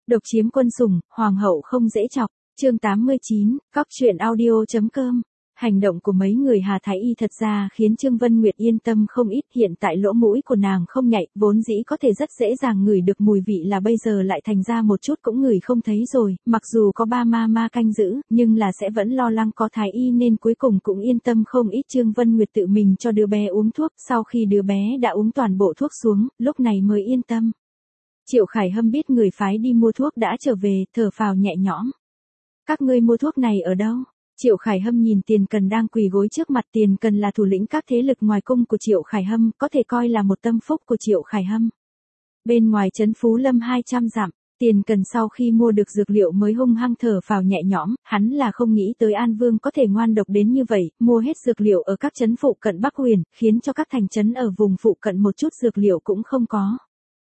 Độc chiếm quân sủng, hoàng hậu không dễ chọc. Chương 89, Cóc truyện audio.com. Hành động của mấy người Hà Thái Y thật ra khiến Trương Vân Nguyệt yên tâm không ít, hiện tại lỗ mũi của nàng không nhạy, vốn dĩ có thể rất dễ dàng ngửi được mùi vị là bây giờ lại thành ra một chút cũng ngửi không thấy rồi, mặc dù có ba ma canh giữ, nhưng là sẽ vẫn lo lắng có Thái Y nên cuối cùng cũng yên tâm không ít. Trương Vân Nguyệt tự mình cho đứa bé uống thuốc, sau khi đứa bé đã uống toàn bộ thuốc xuống, lúc này mới yên tâm. Triệu Khải Hâm biết người phái đi mua thuốc đã trở về, thở phào nhẹ nhõm. Các ngươi mua thuốc này ở đâu? Triệu Khải Hâm nhìn Tiền Cần đang quỳ gối trước mặt. Tiền Cần là thủ lĩnh các thế lực ngoài cung của Triệu Khải Hâm, có thể coi là một tâm phúc của Triệu Khải Hâm. Bên ngoài trấn Phú Lâm 200 dặm, Tiền Cần sau khi mua được dược liệu mới hung hăng thở phào nhẹ nhõm, hắn là không nghĩ tới An Vương có thể ngoan độc đến như vậy, mua hết dược liệu ở các trấn phụ cận Bắc Huyền, khiến cho các thành trấn ở vùng phụ cận một chút dược liệu cũng không có.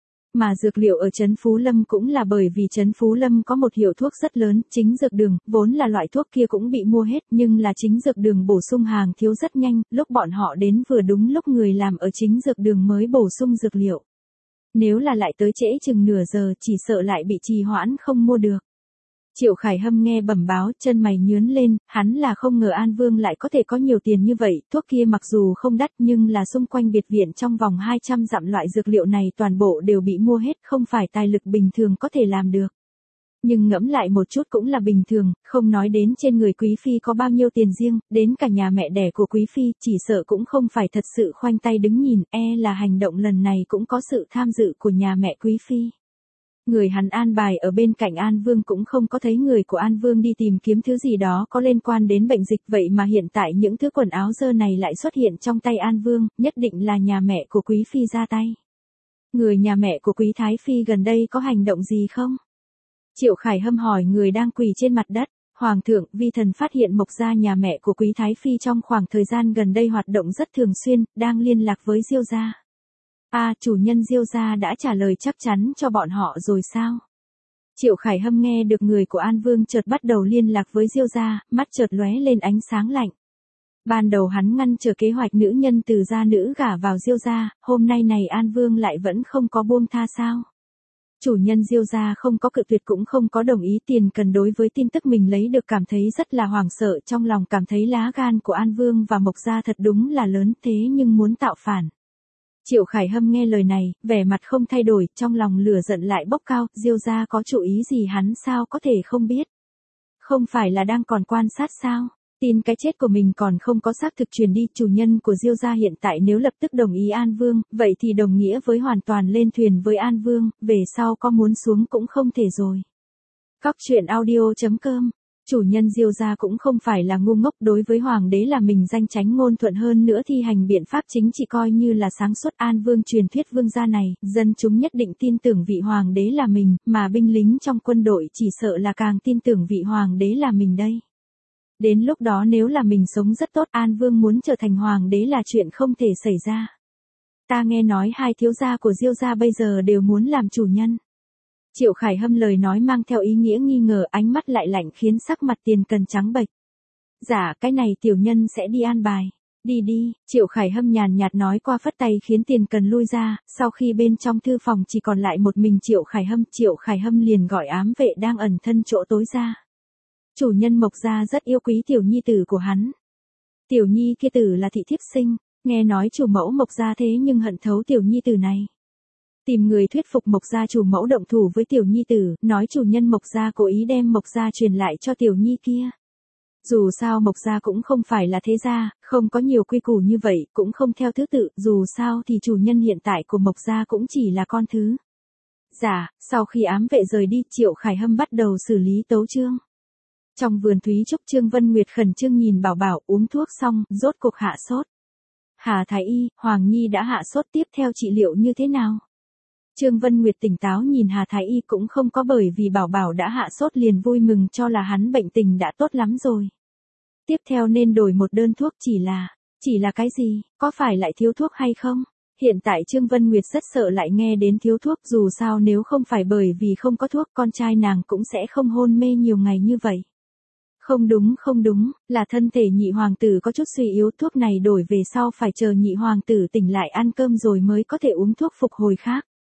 Mà dược liệu ở trấn Phú Lâm cũng là bởi vì trấn Phú Lâm có một hiệu thuốc rất lớn, chính dược đường, vốn là loại thuốc kia cũng bị mua hết, nhưng là chính dược đường bổ sung hàng thiếu rất nhanh, lúc bọn họ đến vừa đúng lúc người làm ở chính dược đường mới bổ sung dược liệu. Nếu là lại tới trễ chừng nửa giờ chỉ sợ lại bị trì hoãn không mua được. Triệu Khải Hâm nghe bẩm báo, chân mày nhướng lên, hắn là không ngờ An Vương lại có thể có nhiều tiền như vậy, thuốc kia mặc dù không đắt nhưng là xung quanh biệt viện trong vòng 200 dặm loại dược liệu này toàn bộ đều bị mua hết, không phải tài lực bình thường có thể làm được. Nhưng ngẫm lại một chút cũng là bình thường, không nói đến trên người Quý Phi có bao nhiêu tiền riêng, đến cả nhà mẹ đẻ của Quý Phi, chỉ sợ cũng không phải thật sự khoanh tay đứng nhìn, là hành động lần này cũng có sự tham dự của nhà mẹ Quý Phi. Người hắn an bài ở bên cạnh An Vương cũng không có thấy người của An Vương đi tìm kiếm thứ gì đó có liên quan đến bệnh dịch, vậy mà hiện tại những thứ quần áo dơ này lại xuất hiện trong tay An Vương, nhất định là nhà mẹ của Quý Phi ra tay. Người nhà mẹ của Quý Thái Phi gần đây có hành động gì không? Triệu Khải Hâm hỏi người đang quỳ trên mặt đất. Hoàng thượng, vi thần phát hiện Mộc gia nhà mẹ của Quý Thái Phi trong khoảng thời gian gần đây hoạt động rất thường xuyên, đang liên lạc với Diêu gia. Chủ nhân Diêu gia đã trả lời chắc chắn cho bọn họ rồi sao? Triệu Khải Hâm nghe được người của An Vương chợt bắt đầu liên lạc với Diêu gia, mắt chợt lóe lên ánh sáng lạnh. Ban đầu hắn ngăn trở kế hoạch nữ nhân từ gia nữ gả vào Diêu gia, hôm nay này An Vương lại vẫn không có buông tha sao? Chủ nhân Diêu gia không có cự tuyệt cũng không có đồng ý. Tiền Cần đối với tin tức mình lấy được cảm thấy rất là hoảng sợ, trong lòng cảm thấy lá gan của An Vương và Mộc gia thật đúng là lớn, thế nhưng muốn tạo phản. Triệu Khải Hâm nghe lời này, vẻ mặt không thay đổi, trong lòng lửa giận lại bốc cao, Diêu gia có chủ ý gì hắn sao có thể không biết. Không phải là đang còn quan sát sao? Tin cái chết của mình còn không có xác thực truyền đi, chủ nhân của Diêu gia hiện tại nếu lập tức đồng ý An Vương, vậy thì đồng nghĩa với hoàn toàn lên thuyền với An Vương, về sau có muốn xuống cũng không thể rồi. Cóc truyện audio.com. Chủ nhân Diêu gia cũng không phải là ngu ngốc, đối với hoàng đế là mình danh chánh ngôn thuận, hơn nữa thi hành biện pháp chính trị coi như là sáng suốt. An Vương truyền thuyết vương gia này, dân chúng nhất định tin tưởng vị hoàng đế là mình, mà binh lính trong quân đội chỉ sợ là càng tin tưởng vị hoàng đế là mình đây. Đến lúc đó nếu là mình sống rất tốt, An Vương muốn trở thành hoàng đế là chuyện không thể xảy ra. Ta nghe nói hai thiếu gia của Diêu gia bây giờ đều muốn làm chủ nhân. Triệu Khải Hâm lời nói mang theo ý nghĩa nghi ngờ, ánh mắt lại lạnh khiến sắc mặt Tiền Cần trắng bệch. Dạ, cái này tiểu nhân sẽ đi an bài. Đi. Triệu Khải Hâm nhàn nhạt nói qua phất tay khiến Tiền Cần lui ra, sau khi bên trong thư phòng chỉ còn lại một mình Triệu Khải Hâm liền gọi ám vệ đang ẩn thân chỗ tối ra. Chủ nhân Mộc gia rất yêu quý tiểu nhi tử của hắn. Tiểu nhi kia tử là thị thiếp sinh, nghe nói chủ mẫu Mộc gia thế nhưng hận thấu tiểu nhi tử này. Tìm người thuyết phục Mộc gia chủ mẫu động thủ với tiểu nhi tử, nói chủ nhân Mộc gia cố ý đem Mộc gia truyền lại cho tiểu nhi kia. Dù sao Mộc gia cũng không phải là thế gia, không có nhiều quy củ như vậy, cũng không theo thứ tự, dù sao thì chủ nhân hiện tại của Mộc gia cũng chỉ là con thứ. Dạ, sau khi ám vệ rời đi, Triệu Khải Hâm bắt đầu xử lý tấu chương. Trong vườn Thúy Trúc, Trương Vân Nguyệt khẩn trương nhìn Bảo Bảo uống thuốc xong, rốt cuộc hạ sốt. Hà Thái Y, Hoàng Nhi đã hạ sốt, tiếp theo trị liệu như thế nào? Trương Vân Nguyệt tỉnh táo nhìn Hà Thái Y, cũng không có bởi vì Bảo Bảo đã hạ sốt liền vui mừng cho là hắn bệnh tình đã tốt lắm rồi. Tiếp theo nên đổi một đơn thuốc, chỉ là cái gì, có phải lại thiếu thuốc hay không? Hiện tại Trương Vân Nguyệt rất sợ lại nghe đến thiếu thuốc, dù sao nếu không phải bởi vì không có thuốc con trai nàng cũng sẽ không hôn mê nhiều ngày như vậy. Không đúng, là thân thể nhị hoàng tử có chút suy yếu, thuốc này đổi về sau phải chờ nhị hoàng tử tỉnh lại ăn cơm rồi mới có thể uống thuốc phục hồi khác.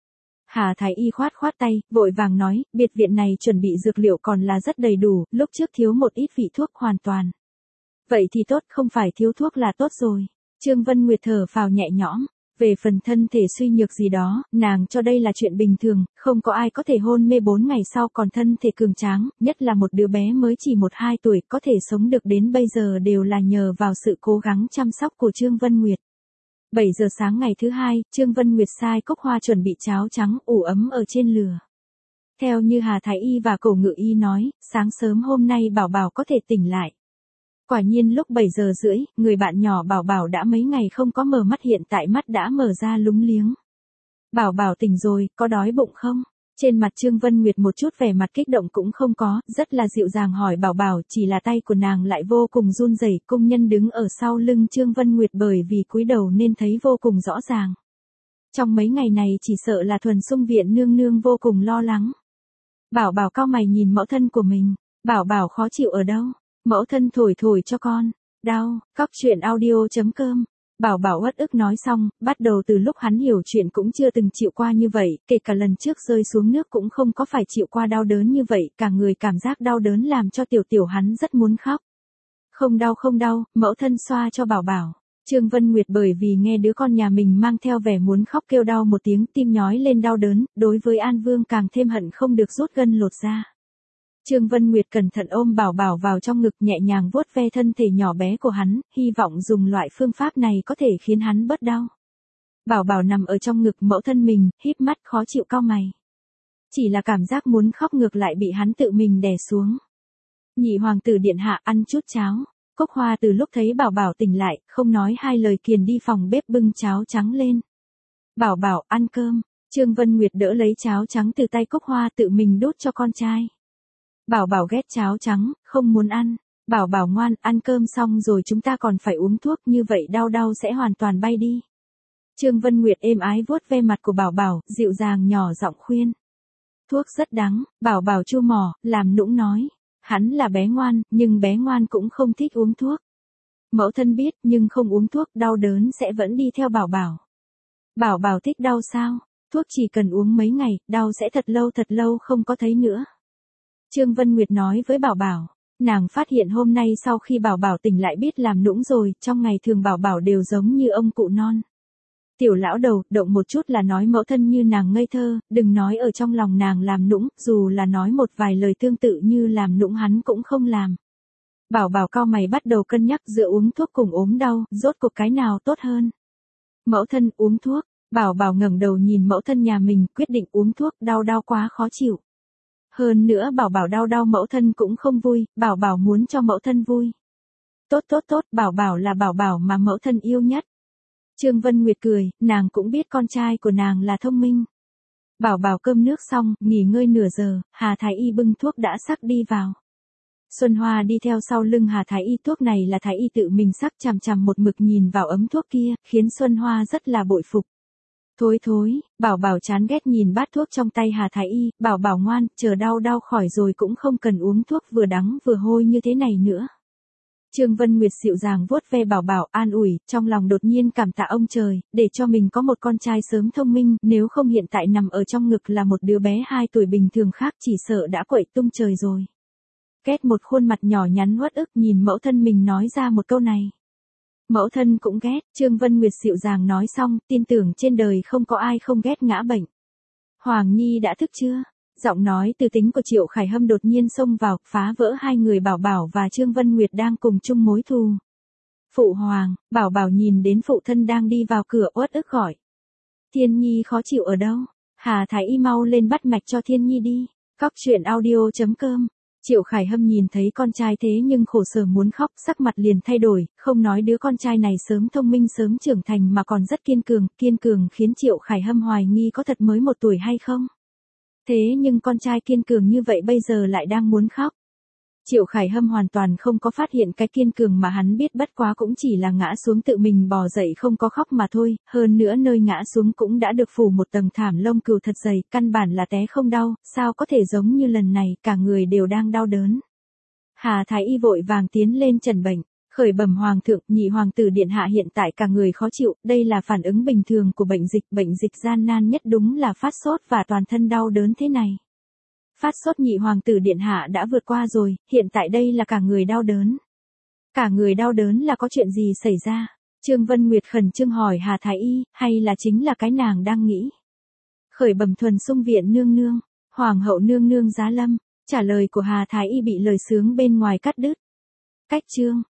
Hà Thái Y khoát khoát tay, vội vàng nói, biệt viện này chuẩn bị dược liệu còn là rất đầy đủ, lúc trước thiếu một ít vị thuốc hoàn toàn. Vậy thì tốt, không phải thiếu thuốc là tốt rồi. Trương Vân Nguyệt thở phào nhẹ nhõm. Về phần thân thể suy nhược gì đó, nàng cho đây là chuyện bình thường, không có ai có thể hôn mê 4 ngày sau còn thân thể cường tráng, nhất là một đứa bé mới chỉ 1-2 tuổi có thể sống được đến bây giờ đều là nhờ vào sự cố gắng chăm sóc của Trương Vân Nguyệt. 7 giờ sáng ngày thứ 2, Trương Vân Nguyệt sai Cốc Hoa chuẩn bị cháo trắng ủ ấm ở trên lửa. Theo như Hà Thái Y và Cổ Ngự Y nói, sáng sớm hôm nay Bảo Bảo có thể tỉnh lại. Quả nhiên lúc 7 giờ rưỡi, người bạn nhỏ Bảo Bảo đã mấy ngày không có mở mắt, hiện tại mắt đã mở ra lúng liếng. Bảo Bảo tỉnh rồi, có đói bụng không? Trên mặt Trương Vân Nguyệt một chút vẻ mặt kích động cũng không có, rất là dịu dàng hỏi Bảo Bảo, chỉ là tay của nàng lại vô cùng run rẩy. Công nhân đứng ở sau lưng Trương Vân Nguyệt bởi vì cúi đầu nên thấy vô cùng rõ ràng. Trong mấy ngày này chỉ sợ là Thuần Sung viện nương nương vô cùng lo lắng. Bảo Bảo cau mày nhìn mẫu thân của mình, Bảo Bảo khó chịu ở đâu? Mẫu thân thổi thổi cho con. Đau. Cóc truyện audio.com. Bảo Bảo uất ức nói xong, bắt đầu từ lúc hắn hiểu chuyện cũng chưa từng chịu qua như vậy, kể cả lần trước rơi xuống nước cũng không có phải chịu qua đau đớn như vậy, cả người cảm giác đau đớn làm cho tiểu hắn rất muốn khóc. Không đau, mẫu thân xoa cho Bảo Bảo. Trương Vân Nguyệt bởi vì nghe đứa con nhà mình mang theo vẻ muốn khóc kêu đau một tiếng, tim nhói lên đau đớn, đối với An Vương càng thêm hận không được rút gân lột ra. Trương Vân Nguyệt cẩn thận ôm Bảo Bảo vào trong ngực, nhẹ nhàng vuốt ve thân thể nhỏ bé của hắn, hy vọng dùng loại phương pháp này có thể khiến hắn bớt đau. Bảo Bảo nằm ở trong ngực mẫu thân mình, híp mắt khó chịu cau mày. Chỉ là cảm giác muốn khóc ngược lại bị hắn tự mình đè xuống. Nhị hoàng tử điện hạ ăn chút cháo. Cốc Hoa từ lúc thấy Bảo Bảo tỉnh lại, không nói hai lời kiền đi phòng bếp bưng cháo trắng lên. Bảo Bảo ăn cơm. Trương Vân Nguyệt đỡ lấy cháo trắng từ tay Cốc Hoa tự mình đút cho con trai. Bảo Bảo ghét cháo trắng, không muốn ăn. Bảo Bảo ngoan, ăn cơm xong rồi chúng ta còn phải uống thuốc, như vậy đau sẽ hoàn toàn bay đi. Trương Vân Nguyệt êm ái vuốt ve mặt của Bảo Bảo, dịu dàng nhỏ giọng khuyên. Thuốc rất đắng, Bảo Bảo chu mỏ, làm nũng nói. Hắn là bé ngoan, nhưng bé ngoan cũng không thích uống thuốc. Mẫu thân biết, nhưng không uống thuốc, đau đớn sẽ vẫn đi theo Bảo Bảo. Bảo Bảo thích đau sao? Thuốc chỉ cần uống mấy ngày, đau sẽ thật lâu không có thấy nữa. Trương Vân Nguyệt nói với Bảo Bảo, nàng phát hiện hôm nay sau khi Bảo Bảo tỉnh lại biết làm nũng rồi, trong ngày thường Bảo Bảo đều giống như ông cụ non. Tiểu lão đầu, động một chút là nói mẫu thân như nàng ngây thơ, đừng nói ở trong lòng nàng làm nũng, dù là nói một vài lời tương tự như làm nũng hắn cũng không làm. Bảo Bảo cau mày bắt đầu cân nhắc giữa uống thuốc cùng ốm đau, rốt cuộc cái nào tốt hơn. Mẫu thân uống thuốc, Bảo Bảo ngẩng đầu nhìn mẫu thân nhà mình, quyết định uống thuốc, đau quá khó chịu. Hơn nữa Bảo Bảo đau mẫu thân cũng không vui, Bảo Bảo muốn cho mẫu thân vui. Tốt, Bảo Bảo là Bảo Bảo mà mẫu thân yêu nhất. Trương Vân Nguyệt cười, nàng cũng biết con trai của nàng là thông minh. Bảo Bảo cơm nước xong, nghỉ ngơi nửa giờ, Hà Thái Y bưng thuốc đã sắc đi vào. Xuân Hoa đi theo sau lưng Hà Thái Y, thuốc này là Thái Y tự mình sắc, chằm một mực nhìn vào ấm thuốc kia, khiến Xuân Hoa rất là bội phục. Thối, Bảo Bảo chán ghét nhìn bát thuốc trong tay Hà Thái Y, Bảo Bảo ngoan, chờ đau khỏi rồi cũng không cần uống thuốc vừa đắng vừa hôi như thế này nữa. Trương Vân Nguyệt dịu dàng vuốt ve Bảo Bảo, an ủi, trong lòng đột nhiên cảm tạ ông trời, để cho mình có một con trai sớm thông minh, nếu không hiện tại nằm ở trong ngực là một đứa bé 2 tuổi bình thường khác chỉ sợ đã quậy tung trời rồi. Ghét một khuôn mặt nhỏ nhắn uất ức nhìn mẫu thân mình nói ra một câu này. Mẫu thân cũng ghét, Trương Vân Nguyệt dịu dàng nói xong, tin tưởng trên đời không có ai không ghét ngã bệnh. Hoàng Nhi đã thức chưa? Giọng nói từ tính của Triệu Khải Hâm đột nhiên xông vào, phá vỡ hai người Bảo Bảo và Trương Vân Nguyệt đang cùng chung mối thù. Phụ hoàng, Bảo Bảo nhìn đến phụ thân đang đi vào cửa uất ức gọi. Thiên Nhi khó chịu ở đâu? Hà Thái Y mau lên bắt mạch cho Thiên Nhi đi. Cóc truyện audio.com. Triệu Khải Hâm nhìn thấy con trai thế nhưng khổ sở muốn khóc, sắc mặt liền thay đổi, không nói đứa con trai này sớm thông minh sớm trưởng thành mà còn rất kiên cường khiến Triệu Khải Hâm hoài nghi có thật mới 1 tuổi hay không. Thế nhưng con trai kiên cường như vậy bây giờ lại đang muốn khóc. Triệu Khải Hâm hoàn toàn không có phát hiện cái kiên cường mà hắn biết bất quá cũng chỉ là ngã xuống tự mình bò dậy không có khóc mà thôi, hơn nữa nơi ngã xuống cũng đã được phủ một tầng thảm lông cừu thật dày, căn bản là té không đau, sao có thể giống như lần này, cả người đều đang đau đớn. Hà Thái Y vội vàng tiến lên chẩn bệnh, Khởi bẩm hoàng thượng, nhị hoàng tử điện hạ hiện tại cả người khó chịu, đây là phản ứng bình thường của bệnh dịch gian nan nhất đúng là phát sốt và toàn thân đau đớn thế này. Phát sốt nhị hoàng tử điện hạ đã vượt qua rồi, hiện tại đây là cả người đau đớn. Cả người đau đớn là có chuyện gì xảy ra? Trương Vân Nguyệt khẩn trương hỏi Hà Thái Y, hay là chính là cái nàng đang nghĩ? Khởi bẩm thuần sung viện nương nương, hoàng hậu nương nương giá lâm, trả lời của Hà Thái Y bị lời sướng bên ngoài cắt đứt. Cách chương